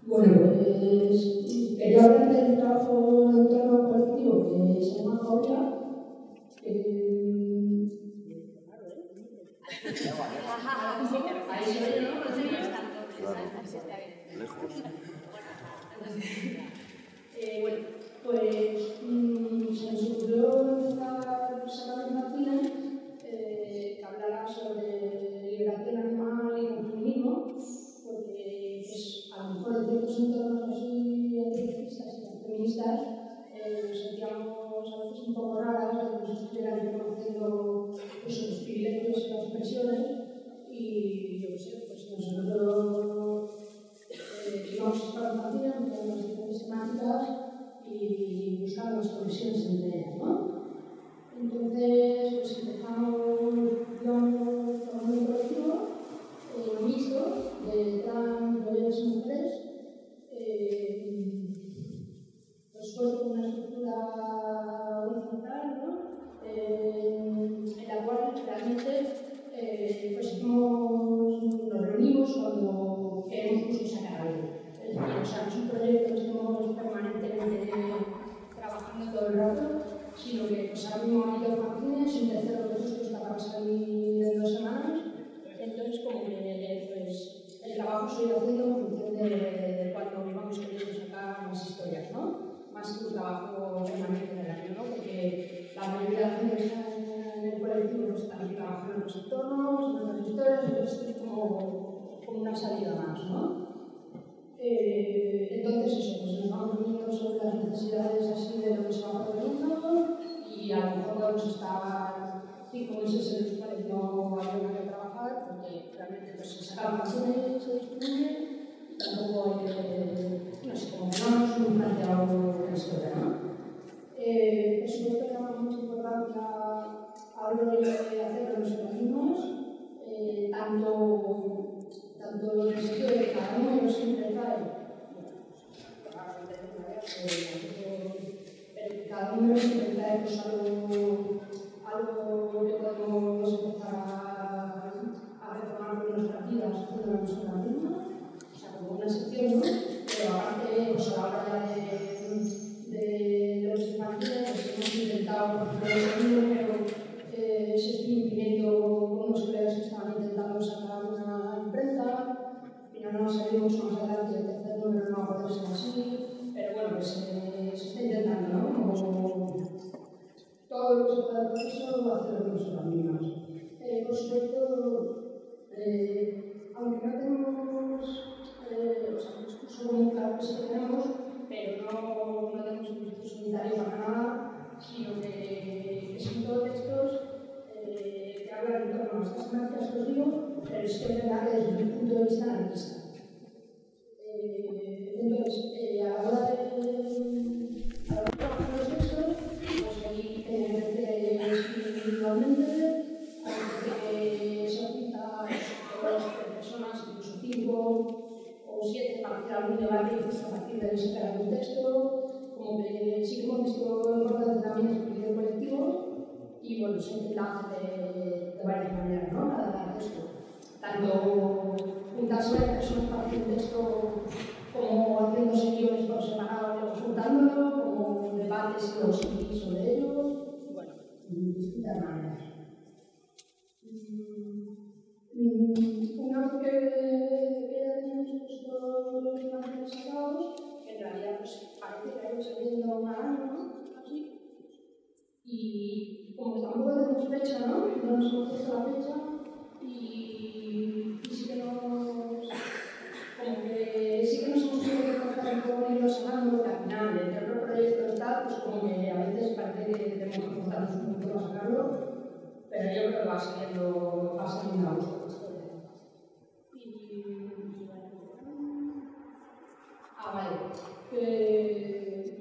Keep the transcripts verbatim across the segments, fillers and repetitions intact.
Bueno, pues quería hablar del trabajo en entorno colectivo que se llama Jauría. Eh... Ahí se ve, ¿no? Eh, bueno, pues mmm, se nos ocurrió empezar a sacar una página eh, que hablara sobre liberación animal y el feminismo, porque pues, a lo mejor en ciertos entornos así antifascistas y feministas eh, nos sentíamos a veces un poco raras de que nos estuvieran reconociendo pues, los privilegios y las opresiones, y yo qué sé, pues nosotros eh, íbamos a sacar una página con las diferentes temáticas y buscar las conexiones entre ellas, ¿no? Entonces, pues empezamos, digamos, con un colectivo eh, mixto de trans, mujeres y mujeres, eh, pues fue con una estructura horizontal, ¿no? Eh, en la cual realmente eh, pues hicimos, nos reunimos cuando queremos justo sacar algo. Es decir, o sea, no es un proyecto que estemos permanentemente trabajando todo el rato, sino que pues, ahora mismo han ido Martínez, un tercero de justo está para salir en dos semanas. Entonces, como que pues, el trabajo se ha ido haciendo en función de, de cuando íbamos queriendo sacar las historias, ¿no? Más que un trabajo permanente en el año, ¿no? Porque la mayoría de la gente que está en, en el colectivo pues, también trabaja en otros entornos, en otras historias, entonces es como, como una salida más, ¿no? Eh, entonces, eso, pues nos vamos reuniendo sobre las necesidades así de lo que se va proponiendo y a lo mejor podemos estar cinco meses en los cuales no hay nada que trabajar porque realmente pues, se sacan canciones, se distribuyen y tampoco hay que, no sé, como que no nos hemos planteado la historia, ¿no? Eh, por supuesto, le damos mucha importancia a lo que hacer los organismos, eh, tanto tanto en el sentido de que cada uno siempre trae, pero que cada uno siempre trae pues, algo, algo que podemos empezar a, a retomar con nuestras vidas haciendo la misma misma, o sea, como una sección, ¿no? Pero aparte, pues, a la hora de, de los infantiles, pues, hemos intentado, por ejemplo, pero eh, se estoy imprimiendo con unos colegas que estaban intentando sacar una imprenta, al final no salimos más adelante, el tercer número no va a poder ser así, pero bueno, pues eh, se está intentando, ¿no? Como todo lo que se pueda proceso, hacerlo nosotros mismos. Eh, por supuesto, eh, aunque no tenemos, eh, o sea, un discurso muy claro que sí tenemos, pero no, no tenemos un discurso unitario para nada, sino que, que son todos textos eh, que hablan en torno a estas temáticas que os digo, pero es que es verdad que desde un punto de vista anarquista. Eh, entonces, eh, a la hora de, a la hora de trabajar los textos, pues ahí hay gente que escribe individualmente, hay gente que se apunta dos personas, incluso cinco o siete, para hacer algún debate a partir de sacar algún texto, como que sí que hemos visto importante también escribir colectivos y bueno, se intenta hacer de, de varias maneras, ¿no? Cada texto. Tanto juntarse a personas para hacer un texto como haciendo secciones por separado, luego juntándolo, como debates y los escribís sobre ellos, y bueno, distintas maneras. Una vez que ya tenemos estos imágenes sacados, en realidad pues, parece que hay saliendo un año, ¿no? Así. Y como que tampoco tenemos fecha, ¿no? No nos hemos puesto la fecha y, y sí que nos, como que sí que nos hemos tenido que tratar un poco irlo sonando, porque al final, entre otros proyectos y tal, pues como que a veces parece que tenemos que forzarnos un poquito para sacarlo, pero yo creo que va saliendo, va saliendo a gusto la historia. Y... Ah, vale. Eh...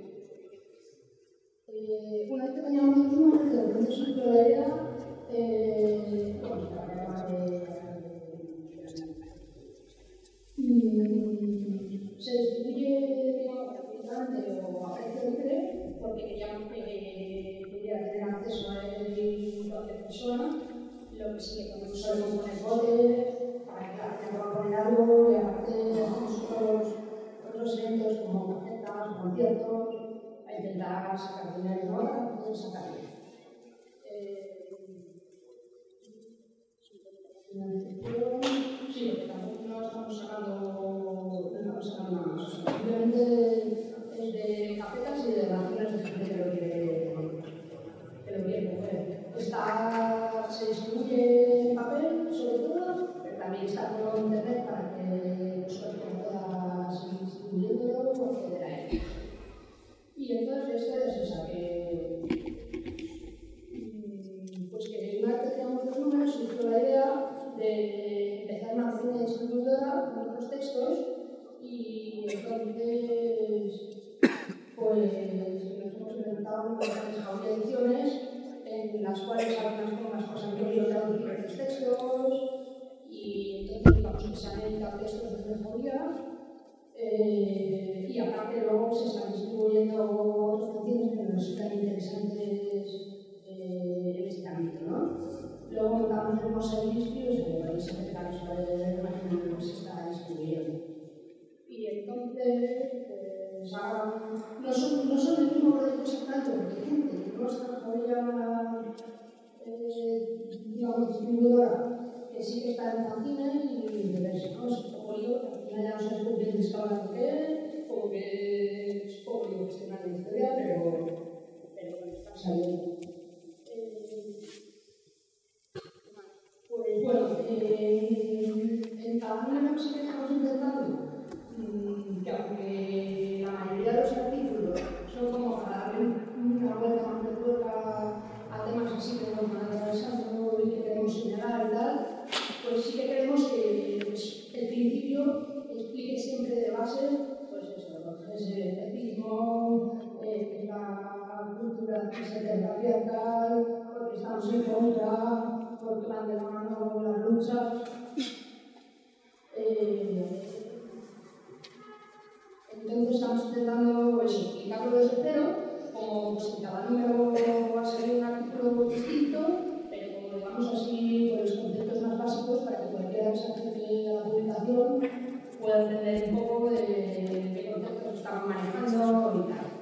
Eh, una vez que teníamos los números, de repente surgió la idea, eh, bueno, para acabar de... Se distribuye, digamos, gratuitamente o a precio libre, porque queríamos que pudiera tener acceso a él cualquier persona, lo que sí que cuando solemos poner botes, para que la gente pueda poner algo, y aparte nosotros, nosotros conciertos, a intentar sacar dinero, ¿no? Para poder sacar dinero. Eh, sí, porque tampoco no estamos sacando, no estamos sacando nada más. O sea, simplemente es de capetas y de relaciones de gente que lo quiere, que lo quiere coger. Está, se distribuye en papel, sobre todo, pero también está por internet para que los colegios puedan seguir distribuyéndolo o acceder a él. Y entonces esto es esa, que, pues que una vez que teníamos los números surgió la idea de empezar una pequeña distribuidora con otros textos y entonces pues nos hemos inventado unas ediciones en las cuales algunas con las cosas que yo traducir otros textos y entonces digamos que se han editado textos de mejoría eh, y aparte luego se están distribuyendo otros contenidos que nos resultan interesantes eh, en este ámbito, ¿no? Luego montamos el Mosaic Distribution, que podéis empezar a ver cómo se está distribuyendo. Y entonces, pues ahora no son, no son el mismo proyecto exactamente, porque hay gente que no está todavía, eh, digamos, distribuidora, que sí que está en fanzine y viceversa, ¿no? Es un poco lío, que al final ya no sabes muy bien descabalando qué es, como que es poco lío gestionar la historia, pero, pero bueno, está saliendo. Pues bueno, eh, en cada una de las que estamos intentando, mmm, que aunque la mayoría de los artículos son como para darle una vuelta más de tuerca a temas así que nos van atravesando y que queremos señalar y tal, pues sí que queremos que pues, el principio explique siempre de base, pues eso, lo que es el especismo, eh, la cultura que se patriarcal, porque estamos en contra, porque van de la mano las luchas. Eh, entonces estamos intentando eso, explicarlo desde cero, como pues, que cada número va a ser un artículo distinto, pero como digamos así, con los conceptos más básicos para que cualquiera que se acerque a la publicación pueda entender un poco de qué conceptos estamos manejando y tal.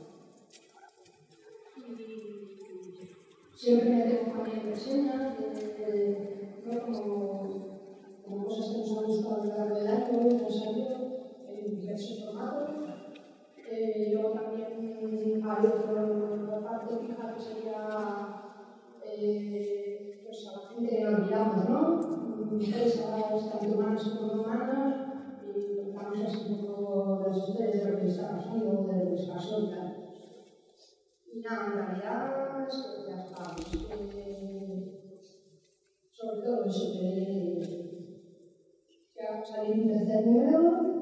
Siempre me dejo también reseñas, ¿no? como, como cosas que nos han gustado a lo largo del año, que han salido en diversos formatos. Eh, luego también hay otra parte fija que sería eh, pues a la gente que olvidamos, ¿no? Empresas tanto humanas como no humanas, y contamos así un poco las historias de lo que está pasando, de lo que se pasó y tal. Y nada, en realidad es que ya estamos. Eh, sobre todo eso, que, que ha salido un tercer número